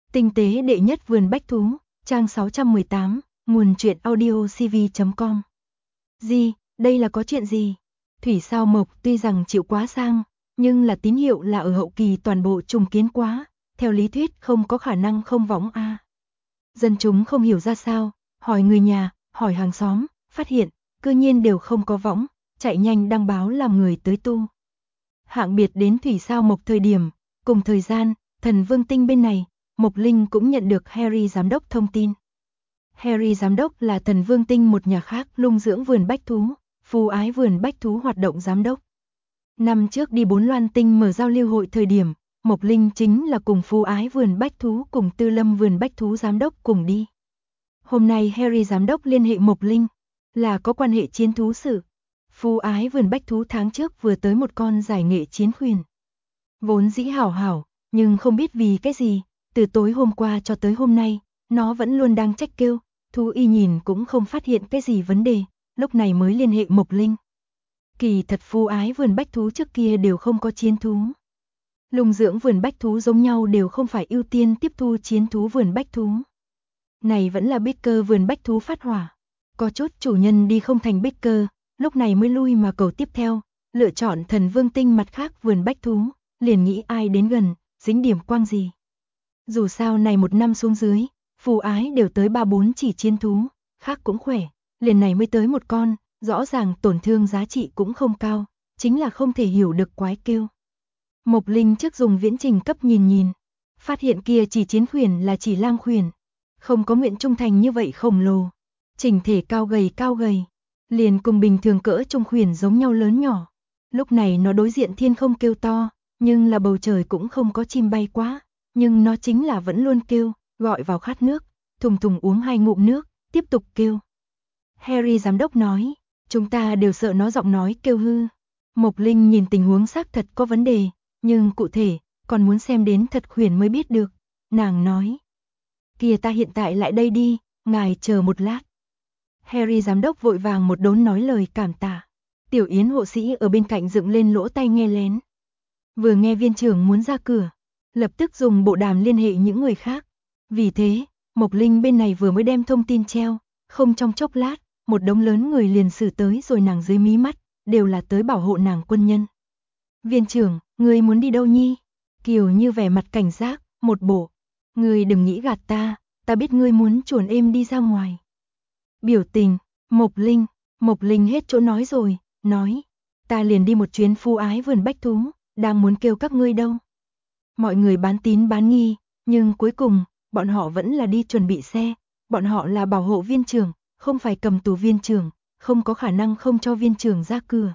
Tinh tế đệ nhất vườn bách thú, trang 618, nguồn truyện audio cv.com. Gì, đây là có chuyện gì? Thủy Sao Mộc tuy rằng chịu quá sang, nhưng là tín hiệu là ở hậu kỳ toàn bộ trùng kiến quá, theo lý thuyết không có khả năng không võng a. Dân chúng không hiểu ra sao, hỏi người nhà, hỏi hàng xóm, phát hiện, cư nhiên đều không có võng, chạy nhanh đăng báo làm người tới tu. Hạng biệt đến Thủy Sao Mộc thời điểm, cùng thời gian, Thần Vương Tinh bên này, Mộc Linh cũng nhận được Harry giám đốc thông tin. Harry giám đốc là Thần Vương Tinh một nhà khác lung dưỡng vườn bách thú, phù ái vườn bách thú hoạt động giám đốc. Năm trước đi 4 Loan Tinh mở giao lưu hội thời điểm, Mộc Linh chính là cùng phù ái vườn bách thú cùng Tư Lâm vườn bách thú giám đốc cùng đi. Hôm nay Harry giám đốc liên hệ Mộc Linh, là có quan hệ chiến thú sự. Phù ái vườn bách thú tháng trước vừa tới một con giải nghệ chiến khuyển. Vốn dĩ hảo hảo, nhưng không biết vì cái gì, từ tối hôm qua cho tới hôm nay, nó vẫn luôn đang trách kêu, thú y nhìn cũng không phát hiện cái gì vấn đề, lúc này mới liên hệ Mộc Linh. Kỳ thật phù ái vườn bách thú trước kia đều không có chiến thú. Lung dưỡng vườn bách thú giống nhau đều không phải ưu tiên tiếp thu chiến thú vườn bách thú. Này vẫn là Baker vườn bách thú phát hỏa. Có chút chủ nhân đi không thành Baker, lúc này mới lui mà cầu tiếp theo, lựa chọn Thần Vương Tinh mặt khác vườn bách thú, liền nghĩ ai đến gần, dính điểm quang gì. Dù sao này một năm xuống dưới, phù ái đều tới 3-4 chỉ chiến thú, khác cũng khỏe, liền này mới tới một con, rõ ràng tổn thương giá trị cũng không cao, chính là không thể hiểu được quái kêu. Mộc Linh trước dùng viễn trình cấp nhìn, phát hiện kia chỉ chiến khuyển là chỉ lang khuyển, không có nguyện trung thành như vậy khổng lồ, chỉnh thể cao gầy, liền cùng bình thường cỡ trung khuyển giống nhau lớn nhỏ. Lúc này nó đối diện thiên không kêu to, nhưng là bầu trời cũng không có chim bay quá, nhưng nó chính là vẫn luôn kêu, gọi vào khát nước, thùng thùng uống 2 ngụm nước, tiếp tục kêu. Harry giám đốc nói, chúng ta đều sợ nó giọng nói kêu hư. Mộc Linh nhìn tình huống xác thật có vấn đề, nhưng cụ thể, còn muốn xem đến thật khuyển mới biết được. Nàng nói, kìa ta hiện tại lại đây đi, ngài chờ một lát. Harry giám đốc vội vàng một đốn nói lời cảm tạ. Tiểu Yến hộ sĩ ở bên cạnh dựng lên lỗ tai nghe lén. Vừa nghe viên trưởng muốn ra cửa, lập tức dùng bộ đàm liên hệ những người khác. Vì thế, Mộc Linh bên này vừa mới đem thông tin treo, không trong chốc lát, một đống lớn người liền xử tới rồi nàng dưới mí mắt, đều là tới bảo hộ nàng quân nhân. Viên trưởng, ngươi muốn đi đâu nhi? Kiều Như vẻ mặt cảnh giác, một bộ. Ngươi đừng nghĩ gạt ta biết ngươi muốn chuồn êm đi ra ngoài. Biểu tình, Mộc Linh hết chỗ nói rồi, nói. Ta liền đi một chuyến phù ái vườn bách thú, đang muốn kêu các ngươi đâu. Mọi người bán tín bán nghi, nhưng cuối cùng, bọn họ vẫn là đi chuẩn bị xe. Bọn họ là bảo hộ viên trưởng, không phải cầm tù viên trưởng, không có khả năng không cho viên trưởng ra cửa.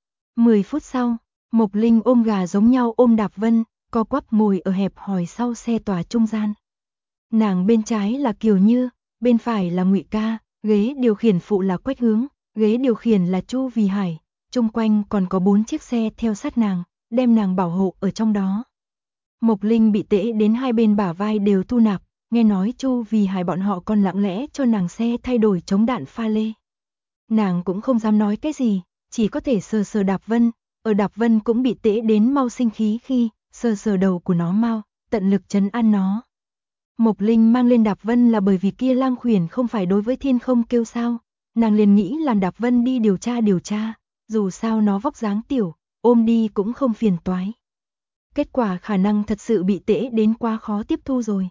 10 phút sau, Mộc Linh ôm gà giống nhau ôm Đạp Vân, co quắp ngồi ở hẹp hòi sau xe tòa trung gian. Nàng bên trái là Kiều Như, bên phải là Ngụy Ca, ghế điều khiển phụ là Quách Hướng, ghế điều khiển là Chu Vì Hải, chung quanh còn có 4 chiếc xe theo sát nàng, đem nàng bảo hộ ở trong đó. Mộc Linh bị tễ đến hai bên bả vai đều thu nạp, nghe nói Chu Vì Hải bọn họ còn lặng lẽ cho nàng xe thay đổi chống đạn pha lê. Nàng cũng không dám nói cái gì, chỉ có thể sờ sờ Đạp Vân, ở Đạp Vân cũng bị tễ đến mau sinh khí khi sờ sờ đầu của nó mau, tận lực trấn an nó. Mộc Linh mang lên Đạp Vân là bởi vì kia lang khuyển không phải đối với thiên không kêu sao, nàng liền nghĩ làm Đạp Vân đi điều tra, dù sao nó vóc dáng tiểu, ôm đi cũng không phiền toái. Kết quả khả năng thật sự bị tễ đến quá khó tiếp thu rồi.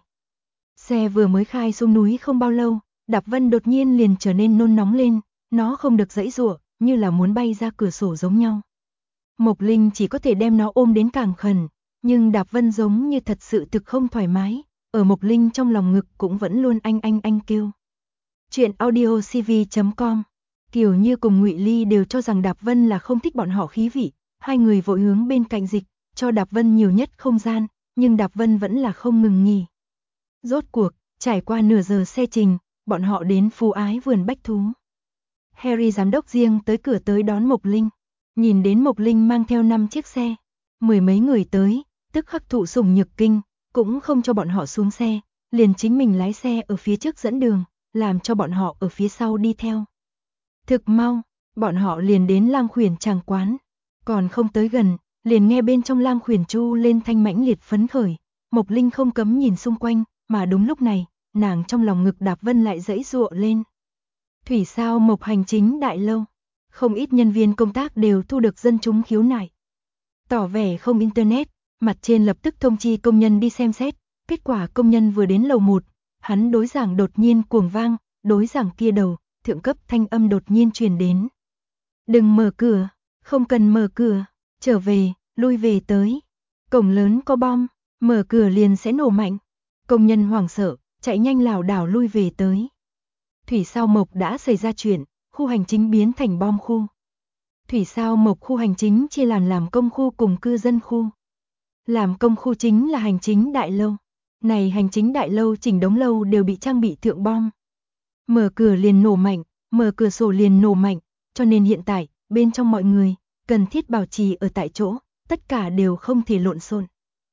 Xe vừa mới khai xuống núi không bao lâu, Đạp Vân đột nhiên liền trở nên nôn nóng lên, nó không được giãy giụa, như là muốn bay ra cửa sổ giống nhau. Mộc Linh chỉ có thể đem nó ôm đến càng khẩn, nhưng Đạp Vân giống như thật sự thực không thoải mái, ở Mộc Linh trong lòng ngực cũng vẫn luôn anh kêu. Chuyện audio cv.com. Kiều Như cùng Ngụy Ly đều cho rằng Đạp Vân là không thích bọn họ khí vị, hai người vội hướng bên cạnh dịch, cho Đạp Vân nhiều nhất không gian, nhưng Đạp Vân vẫn là không ngừng nghỉ. Rốt cuộc, trải qua nửa giờ xe trình, bọn họ đến phù ái vườn bách thú. Harry giám đốc riêng tới cửa tới đón Mộc Linh, nhìn đến Mộc Linh mang theo 5 chiếc xe, 10 mấy người tới, tức khắc thụ sủng nhược kinh, cũng không cho bọn họ xuống xe, liền chính mình lái xe ở phía trước dẫn đường, làm cho bọn họ ở phía sau đi theo. Thực mau, bọn họ liền đến lang khuyển tràng quán, còn không tới gần, liền nghe bên trong lang khuyển chu lên thanh mãnh liệt phấn khởi, Mộc Linh không cấm nhìn xung quanh, mà đúng lúc này, nàng trong lòng ngực Đạp Vân lại giãy giụa lên. Thủy Sao Mộc hành chính đại lâu, không ít nhân viên công tác đều thu được dân chúng khiếu nại. Tỏ vẻ không internet, mặt trên lập tức thông chi công nhân đi xem xét, kết quả công nhân vừa đến lầu 1, hắn đối giảng đột nhiên cuồng vang, đối giảng kia đầu, thượng cấp thanh âm đột nhiên truyền đến. Đừng mở cửa, không cần mở cửa, trở về, lui về tới. Cổng lớn có bom, mở cửa liền sẽ nổ mạnh. Công nhân hoảng sợ, chạy nhanh lảo đảo lui về tới. Thủy Sao Mộc đã xảy ra chuyện, khu hành chính biến thành bom khu. Thủy Sao Mộc khu hành chính chia làm công khu cùng cư dân khu. Làm công khu chính là hành chính đại lâu. Này hành chính đại lâu chỉnh đống lâu đều bị trang bị thượng bom. Mở cửa liền nổ mạnh, mở cửa sổ liền nổ mạnh, cho nên hiện tại, bên trong mọi người, cần thiết bảo trì ở tại chỗ, tất cả đều không thể lộn xộn.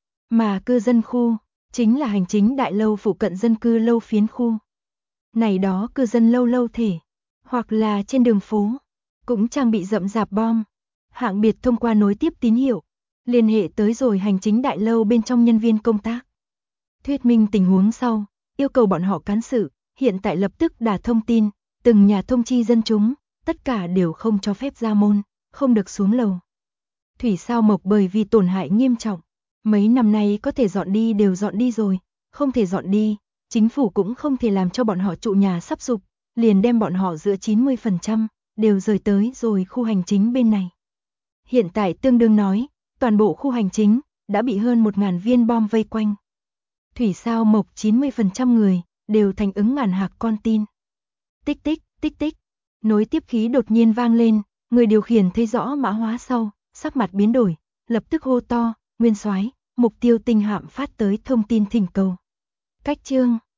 Mà cư dân khu, chính là hành chính đại lâu phụ cận dân cư lâu phiến khu. Này đó cư dân lâu thể, hoặc là trên đường phố, cũng trang bị rậm rạp bom. Hạng biệt thông qua nối tiếp tín hiệu, liên hệ tới rồi hành chính đại lâu bên trong nhân viên công tác. Thuyết minh tình huống sau, yêu cầu bọn họ cán sự, hiện tại lập tức đả thông tin, từng nhà thông chi dân chúng, tất cả đều không cho phép ra môn, không được xuống lầu. Thủy Sao Mộc bởi vì tổn hại nghiêm trọng, mấy năm nay có thể dọn đi đều dọn đi rồi, không thể dọn đi, chính phủ cũng không thể làm cho bọn họ trụ nhà sắp sụp, liền đem bọn họ giữa 90% đều rời tới rồi khu hành chính bên này. Hiện tại tương đương nói, toàn bộ khu hành chính đã bị hơn 1000 viên bom vây quanh. Thủy Sao Mộc 90% người đều thành ứng ngàn hạc con tin. Tích tích, tích tích, nối tiếp khí đột nhiên vang lên, người điều khiển thấy rõ mã hóa sau, sắc mặt biến đổi, lập tức hô to, Nguyên soái, mục tiêu tinh hạm phát tới thông tin thỉnh cầu. Cách chương